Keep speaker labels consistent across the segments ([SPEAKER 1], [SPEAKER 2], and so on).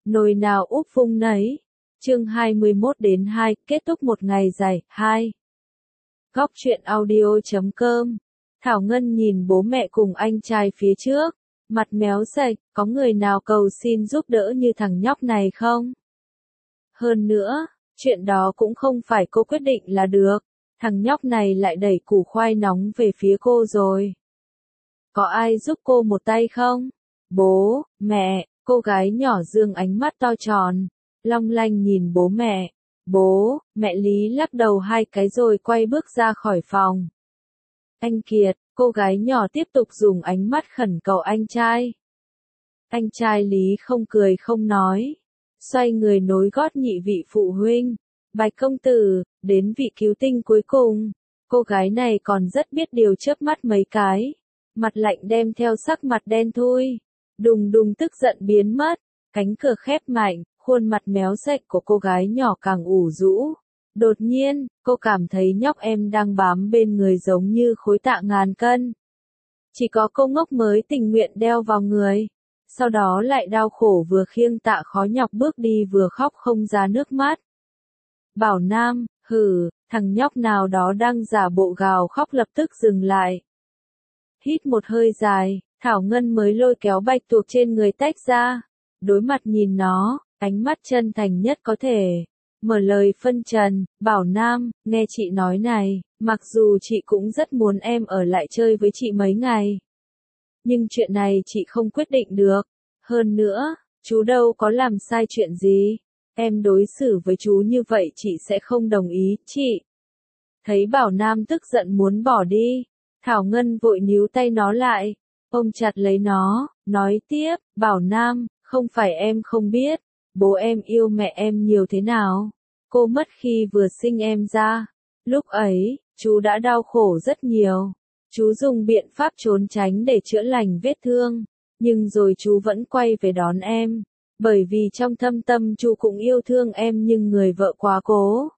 [SPEAKER 1] Nồi nào úp vung nấy. Chương 21 đến 2, kết thúc một ngày dài, 2. Góc truyện audio.com. Thảo Ngân nhìn bố mẹ cùng anh trai phía trước, mặt méo sạch, có người nào cầu xin giúp đỡ như thằng nhóc này không? Hơn nữa, chuyện đó cũng không phải cô quyết định là được, thằng nhóc này lại đẩy củ khoai nóng về phía cô rồi. Có ai giúp cô một tay không? Bố, mẹ, cô gái nhỏ dương ánh mắt to tròn, long lanh nhìn bố mẹ. Bố, mẹ Lý lắc đầu hai cái rồi quay bước ra khỏi phòng. Anh Kiệt, cô gái nhỏ tiếp tục dùng ánh mắt khẩn cầu anh trai. Anh trai Lý không cười không nói, xoay người nối gót nhị vị phụ huynh. Bạch công tử, đến vị cứu tinh cuối cùng. Cô gái này còn rất biết điều, chớp mắt mấy cái, mặt lạnh đem theo sắc mặt đen thui. Đùng đùng tức giận biến mất, cánh cửa khép mạnh, khuôn mặt méo sạch của cô gái nhỏ càng ủ rũ. Đột nhiên, cô cảm thấy nhóc em đang bám bên người giống như khối tạ ngàn cân. Chỉ có cô ngốc mới tình nguyện đeo vào người, sau đó lại đau khổ vừa khiêng tạ khó nhọc bước đi vừa khóc không ra nước mắt. Bảo Nam, hừ, thằng nhóc nào đó đang giả bộ gào khóc lập tức dừng lại. Hít một hơi dài, Thảo Ngân mới lôi kéo Bạch Tuộc trên người tách ra, đối mặt nhìn nó, ánh mắt chân thành nhất có thể. Mở lời phân trần, Bảo Nam, nghe chị nói này, mặc dù chị cũng rất muốn em ở lại chơi với chị mấy ngày. Nhưng chuyện này chị không quyết định được. Hơn nữa, chú đâu có làm sai chuyện gì. Em đối xử với chú như vậy chị sẽ không đồng ý, chị. Thấy Bảo Nam tức giận muốn bỏ đi, Thảo Ngân vội níu tay nó lại, ôm chặt lấy nó, nói tiếp, Bảo Nam, không phải em không biết, bố em yêu mẹ em nhiều thế nào. Cô mất khi vừa sinh em ra. Lúc ấy, chú đã đau khổ rất nhiều. Chú dùng biện pháp trốn tránh để chữa lành vết thương. Nhưng rồi chú vẫn quay về đón em. Bởi vì trong thâm tâm chú cũng yêu thương em nhưng người vợ quá cố.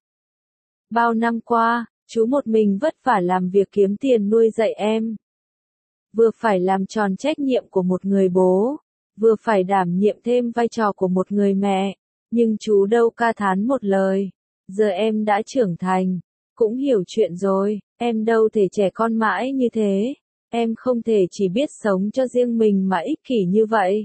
[SPEAKER 1] Bao năm qua, chú một mình vất vả làm việc kiếm tiền nuôi dạy em. Vừa phải làm tròn trách nhiệm của một người bố, vừa phải đảm nhiệm thêm vai trò của một người mẹ. Nhưng chú đâu ca thán một lời. Giờ em đã trưởng thành, cũng hiểu chuyện rồi, em đâu thể trẻ con mãi như thế. Em không thể chỉ biết sống cho riêng mình mà ích kỷ như vậy.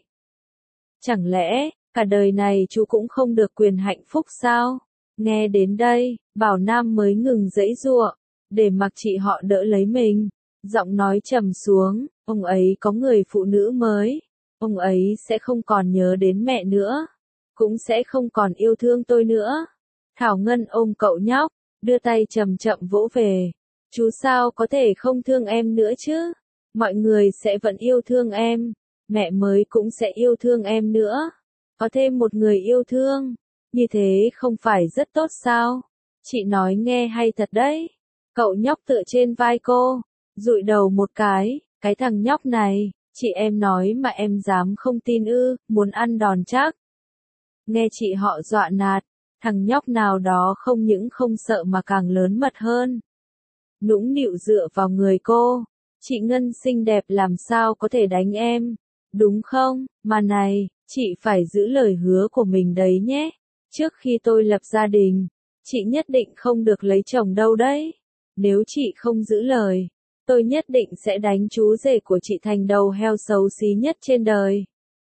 [SPEAKER 1] Chẳng lẽ, cả đời này chú cũng không được quyền hạnh phúc sao? Nghe đến đây, Bảo Nam mới ngừng giãy giụa, để mặc chị họ đỡ lấy mình. Giọng nói trầm xuống, ông ấy có người phụ nữ mới. Ông ấy sẽ không còn nhớ đến mẹ nữa. Cũng sẽ không còn yêu thương tôi nữa. Thảo Ngân ôm cậu nhóc, đưa tay chậm chậm vỗ về. Chú sao có thể không thương em nữa chứ? Mọi người sẽ vẫn yêu thương em. Mẹ mới cũng sẽ yêu thương em nữa. Có thêm một người yêu thương. Như thế không phải rất tốt sao? Chị nói nghe hay thật đấy. Cậu nhóc tựa trên vai cô, dụi đầu một cái thằng nhóc này, chị em nói mà em dám không tin ư, muốn ăn đòn chắc. Nghe chị họ dọa nạt, thằng nhóc nào đó không những không sợ mà càng lớn mật hơn. Nũng nịu dựa vào người cô, chị Ngân xinh đẹp làm sao có thể đánh em, đúng không? Mà này, chị phải giữ lời hứa của mình đấy nhé. Trước khi tôi lập gia đình, chị nhất định không được lấy chồng đâu đấy. Nếu chị không giữ lời, tôi nhất định sẽ đánh chú rể của chị thành đầu heo xấu xí nhất trên đời.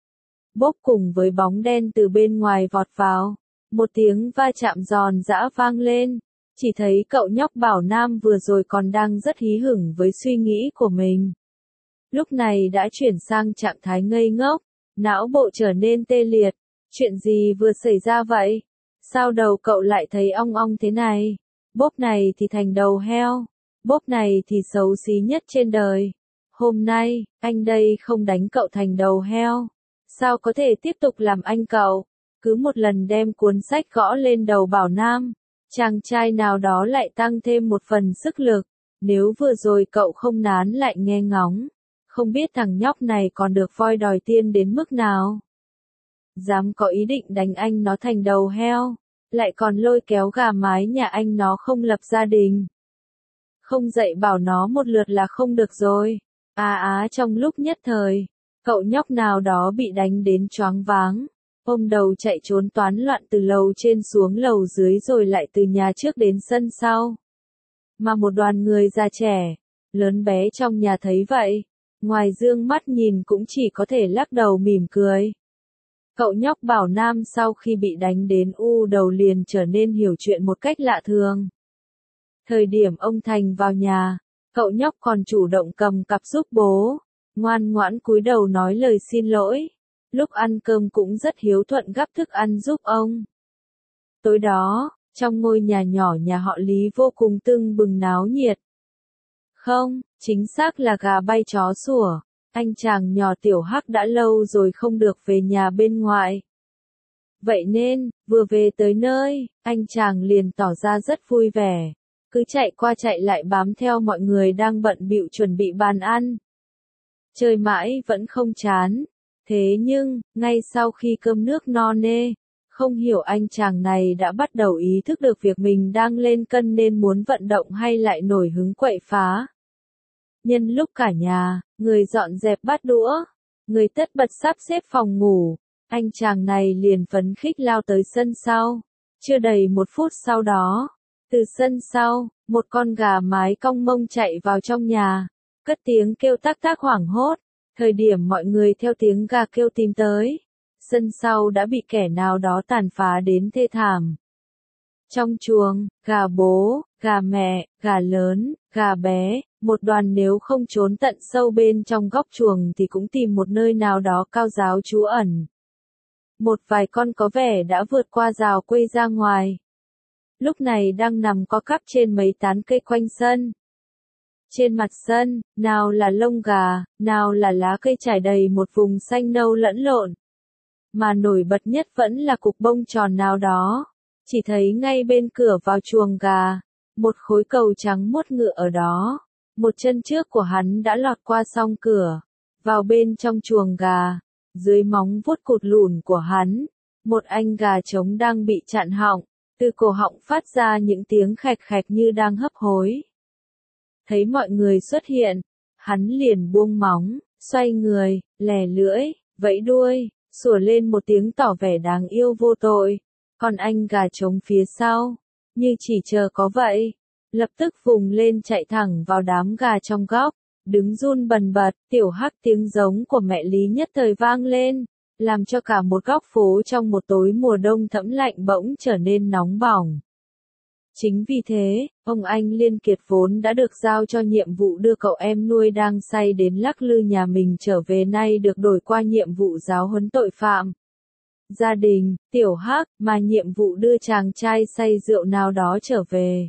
[SPEAKER 1] Bốp cùng với bóng đen từ bên ngoài vọt vào. Một tiếng va chạm giòn giã vang lên. Chỉ thấy cậu nhóc Bảo Nam vừa rồi còn đang rất hí hửng với suy nghĩ của mình. Lúc này đã chuyển sang trạng thái ngây ngốc, não bộ trở nên tê liệt. Chuyện gì vừa xảy ra vậy? Sao đầu cậu lại thấy ong ong thế này? Bốp này thì thành đầu heo. Bốp này thì xấu xí nhất trên đời. Hôm nay, anh đây không đánh cậu thành đầu heo. Sao có thể tiếp tục làm anh cậu? Cứ một lần đem cuốn sách gõ lên đầu Bảo Nam, chàng trai nào đó lại tăng thêm một phần sức lực. Nếu vừa rồi cậu không nán lại nghe ngóng, không biết thằng nhóc này còn được voi đòi tiên đến mức nào. Dám có ý định đánh anh nó thành đầu heo, lại còn lôi kéo gà mái nhà anh nó không lập gia đình. Không dạy bảo nó một lượt là không được rồi. Trong lúc nhất thời, cậu nhóc nào đó bị đánh đến choáng váng. ôm đầu chạy trốn toán loạn từ lầu trên xuống lầu dưới rồi lại từ nhà trước đến sân sau. Mà một đoàn người già trẻ, lớn bé trong nhà thấy vậy, ngoài dương mắt nhìn cũng chỉ có thể lắc đầu mỉm cười. Cậu nhóc Bảo Nam sau khi bị đánh đến u đầu liền trở nên hiểu chuyện một cách lạ thường. Thời điểm ông Thành vào nhà, cậu nhóc còn chủ động cầm cặp giúp bố, ngoan ngoãn cúi đầu nói lời xin lỗi. Lúc ăn cơm cũng rất hiếu thuận gắp thức ăn giúp ông. Tối đó, trong ngôi nhà nhỏ nhà họ Lý vô cùng tưng bừng náo nhiệt. Không, chính xác là gà bay chó sủa. Anh chàng nhỏ Tiểu Hắc đã lâu rồi không được về nhà bên ngoại. Vậy nên, vừa về tới nơi, anh chàng liền tỏ ra rất vui vẻ. Cứ chạy qua chạy lại bám theo mọi người đang bận bịu chuẩn bị bàn ăn. Chơi mãi vẫn không chán. Thế nhưng, ngay sau khi cơm nước no nê, không hiểu anh chàng này đã bắt đầu ý thức được việc mình đang lên cân nên muốn vận động hay lại nổi hứng quậy phá. Nhân lúc cả nhà, người dọn dẹp bát đũa, người tất bật sắp xếp phòng ngủ, anh chàng này liền phấn khích lao tới sân sau. Chưa đầy 1 phút sau đó, từ sân sau, một con gà mái cong mông chạy vào trong nhà, cất tiếng kêu tác tác hoảng hốt. Thời điểm mọi người theo tiếng gà kêu tìm tới, sân sau đã bị kẻ nào đó tàn phá đến thê thảm. Trong chuồng, gà bố, gà mẹ, gà lớn, gà bé, một đoàn nếu không trốn tận sâu bên trong góc chuồng thì cũng tìm một nơi nào đó cao ráo trú ẩn. Một vài con có vẻ đã vượt qua rào quây ra ngoài. Lúc này đang nằm co cắp trên mấy tán cây quanh sân. Trên mặt sân, nào là lông gà, nào là lá cây trải đầy một vùng xanh nâu lẫn lộn. Mà nổi bật nhất vẫn là cục bông tròn nào đó. Chỉ thấy ngay bên cửa vào chuồng gà, một khối cầu trắng muốt ngựa ở đó. Một chân trước của hắn đã lọt qua song cửa, vào bên trong chuồng gà. Dưới móng vuốt cụt lùn của hắn, một anh gà trống đang bị chặn họng, từ cổ họng phát ra những tiếng khạch khạch như đang hấp hối. Thấy mọi người xuất hiện, hắn liền buông móng, xoay người, lè lưỡi, vẫy đuôi, sủa lên một tiếng tỏ vẻ đáng yêu vô tội. Còn anh gà trống phía sau, như chỉ chờ có vậy, lập tức vùng lên chạy thẳng vào đám gà trong góc, đứng run bần bật. Tiểu Hắc tiếng giống của mẹ Lý nhất thời vang lên, làm cho cả một góc phố trong một tối mùa đông thẫm lạnh bỗng trở nên nóng bỏng. Chính vì thế, ông anh Liên Kiệt vốn đã được giao cho nhiệm vụ đưa cậu em nuôi đang say đến lắc lư nhà mình trở về nay được đổi qua nhiệm vụ giáo huấn tội phạm. Gia đình, Tiểu Hắc, mà nhiệm vụ đưa chàng trai say rượu nào đó trở về.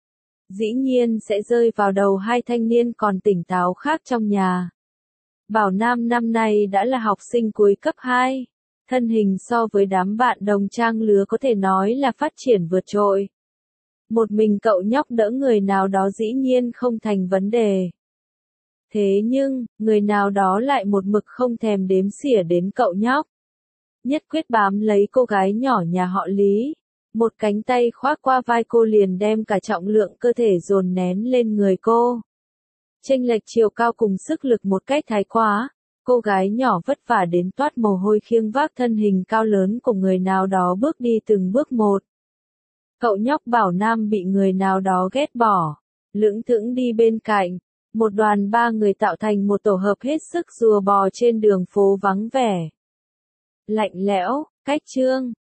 [SPEAKER 1] Dĩ nhiên sẽ rơi vào đầu hai thanh niên còn tỉnh táo khác trong nhà. Bảo Nam năm nay đã là học sinh cuối cấp 2. Thân hình so với đám bạn đồng trang lứa có thể nói là phát triển vượt trội. Một mình cậu nhóc đỡ người nào đó dĩ nhiên không thành vấn đề. Thế nhưng, người nào đó lại một mực không thèm đếm xỉa đến cậu nhóc. Nhất quyết bám lấy cô gái nhỏ nhà họ Lý. Một cánh tay khoác qua vai cô liền đem cả trọng lượng cơ thể dồn nén lên người cô. Chênh lệch chiều cao cùng sức lực một cách thái quá. Cô gái nhỏ vất vả đến toát mồ hôi khiêng vác thân hình cao lớn của người nào đó bước đi từng bước một. Cậu nhóc Bảo Nam bị người nào đó ghét bỏ, lững thững đi bên cạnh. Một đoàn 3 người tạo thành một tổ hợp hết sức rùa bò trên đường phố vắng vẻ. Lạnh lẽo, cách trương,